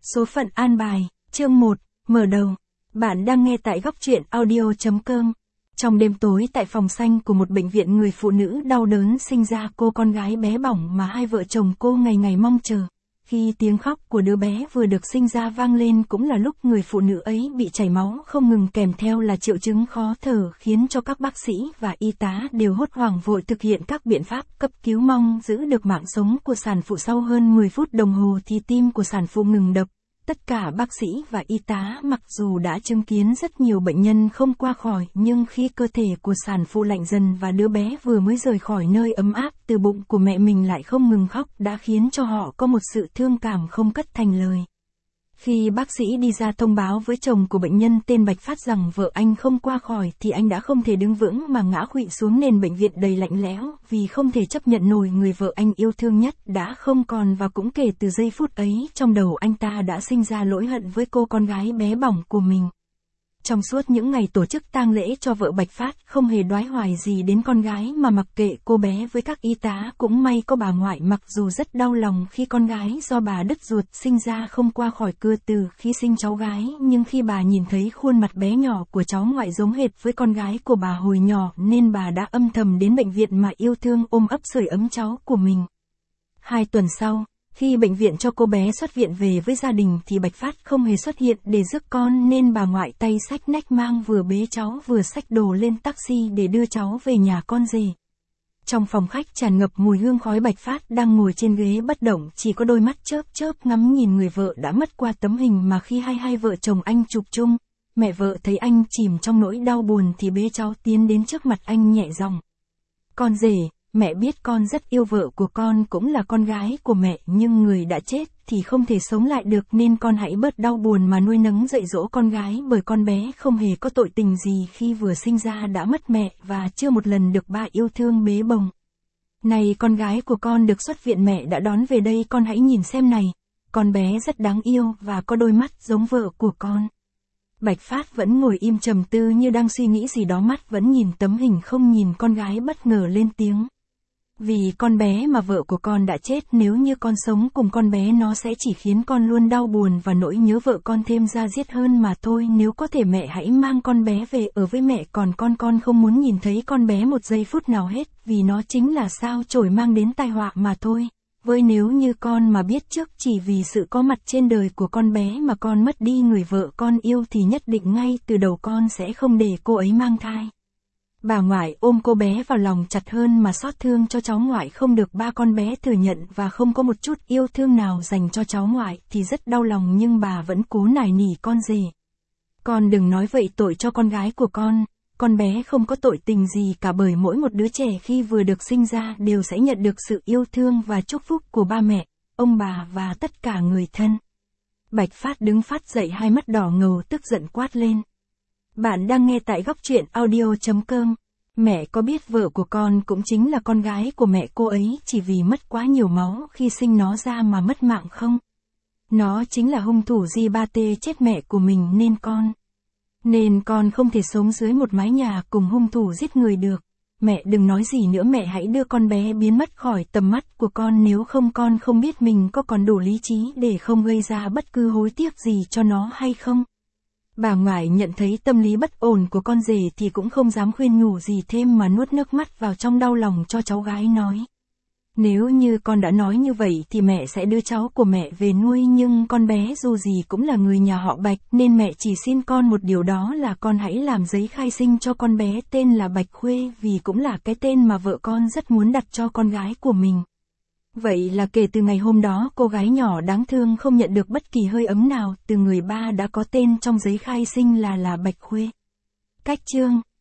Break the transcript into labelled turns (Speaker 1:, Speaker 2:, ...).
Speaker 1: Số phận an bài, chương 1, mở đầu. Bạn đang nghe tại góc truyện audio.com. Trong đêm tối tại phòng xanh của một bệnh viện, người phụ nữ đau đớn sinh ra cô con gái bé bỏng mà hai vợ chồng cô ngày ngày mong chờ. Khi tiếng khóc của đứa bé vừa được sinh ra vang lên cũng là lúc người phụ nữ ấy bị chảy máu không ngừng, kèm theo là triệu chứng khó thở, khiến cho các bác sĩ và y tá đều hốt hoảng vội thực hiện các biện pháp cấp cứu mong giữ được mạng sống của sản phụ. Sau hơn 10 phút đồng hồ thì tim của sản phụ ngừng đập. Tất cả bác sĩ và y tá mặc dù đã chứng kiến rất nhiều bệnh nhân không qua khỏi, nhưng khi cơ thể của sản phụ lạnh dần và đứa bé vừa mới rời khỏi nơi ấm áp từ bụng của mẹ mình lại không ngừng khóc đã khiến cho họ có một sự thương cảm không cất thành lời. Khi bác sĩ đi ra thông báo với chồng của bệnh nhân tên Bạch Phát rằng vợ anh không qua khỏi thì anh đã không thể đứng vững mà ngã khuỵu xuống nền bệnh viện đầy lạnh lẽo, vì không thể chấp nhận nổi người vợ anh yêu thương nhất đã không còn, và cũng kể từ giây phút ấy trong đầu anh ta đã sinh ra nỗi hận với cô con gái bé bỏng của mình. Trong suốt những ngày tổ chức tang lễ cho vợ, Bạch Phát không hề đoái hoài gì đến con gái mà mặc kệ cô bé với các y tá. Cũng may có bà ngoại, mặc dù rất đau lòng khi con gái do bà đứt ruột sinh ra không qua khỏi cưa từ khi sinh cháu gái, nhưng khi bà nhìn thấy khuôn mặt bé nhỏ của cháu ngoại giống hệt với con gái của bà hồi nhỏ nên bà đã âm thầm đến bệnh viện mà yêu thương ôm ấp sưởi ấm cháu của mình. 2 tuần sau, khi bệnh viện cho cô bé xuất viện về với gia đình thì Bạch Phát không hề xuất hiện để rước con, nên bà ngoại tay xách nách mang vừa bế cháu vừa xách đồ lên taxi để đưa cháu về nhà con rể. Trong phòng khách tràn ngập mùi hương khói, Bạch Phát đang ngồi trên ghế bất động, chỉ có đôi mắt chớp chớp ngắm nhìn người vợ đã mất qua tấm hình mà khi hai vợ chồng anh chụp chung. Mẹ vợ thấy anh chìm trong nỗi đau buồn thì bế cháu tiến đến trước mặt anh nhẹ giọng: "Con rể, mẹ biết con rất yêu vợ của con, cũng là con gái của mẹ, nhưng người đã chết thì không thể sống lại được, nên con hãy bớt đau buồn mà nuôi nấng dạy dỗ con gái, bởi con bé không hề có tội tình gì khi vừa sinh ra đã mất mẹ và chưa một lần được ba yêu thương bế bồng. Này, con gái của con được xuất viện, mẹ đã đón về đây, con hãy nhìn xem này, con bé rất đáng yêu và có đôi mắt giống vợ của con." Bạch Phát vẫn ngồi im trầm tư như đang suy nghĩ gì đó, mắt vẫn nhìn tấm hình không nhìn con gái, bất ngờ lên tiếng: "Vì con bé mà vợ của con đã chết, nếu như con sống cùng con bé nó sẽ chỉ khiến con luôn đau buồn và nỗi nhớ vợ con thêm da diết hơn mà thôi. Nếu có thể mẹ hãy mang con bé về ở với mẹ, còn con không muốn nhìn thấy con bé một giây phút nào hết, vì nó chính là sao chổi mang đến tai họa mà thôi. Với nếu như con mà biết trước chỉ vì sự có mặt trên đời của con bé mà con mất đi người vợ con yêu thì nhất định ngay từ đầu con sẽ không để cô ấy mang thai." Bà ngoại ôm cô bé vào lòng chặt hơn mà xót thương cho cháu ngoại không được ba con bé thừa nhận và không có một chút yêu thương nào dành cho cháu ngoại thì rất đau lòng, nhưng bà vẫn cố nài nỉ: "Con rể, con đừng nói vậy tội cho con gái của con bé không có tội tình gì cả, bởi mỗi một đứa trẻ khi vừa được sinh ra đều sẽ nhận được sự yêu thương và chúc phúc của ba mẹ, ông bà và tất cả người thân." Bạch Phát đứng phát dậy, hai mắt đỏ ngầu tức giận quát lên: "Bạn đang nghe tại góc truyện audio.com. Mẹ có biết vợ của con cũng chính là con gái của mẹ cô ấy chỉ vì mất quá nhiều máu khi sinh nó ra mà mất mạng không? Nó chính là hung thủ G3T chết mẹ của mình, nên con không thể sống dưới một mái nhà cùng hung thủ giết người được. Mẹ đừng nói gì nữa, mẹ hãy đưa con bé biến mất khỏi tầm mắt của con, nếu không con không biết mình có còn đủ lý trí để không gây ra bất cứ hối tiếc gì cho nó hay không." Bà ngoại nhận thấy tâm lý bất ổn của con rể thì cũng không dám khuyên nhủ gì thêm mà nuốt nước mắt vào trong đau lòng cho cháu gái, nói: "Nếu như con đã nói như vậy thì mẹ sẽ đưa cháu của mẹ về nuôi, nhưng con bé dù gì cũng là người nhà họ Bạch, nên mẹ chỉ xin con một điều, đó là con hãy làm giấy khai sinh cho con bé tên là Bạch Khuê, vì cũng là cái tên mà vợ con rất muốn đặt cho con gái của mình." Vậy là kể từ ngày hôm đó, cô gái nhỏ đáng thương không nhận được bất kỳ hơi ấm nào từ người ba đã có tên trong giấy khai sinh là Bạch Khuê. Cách chương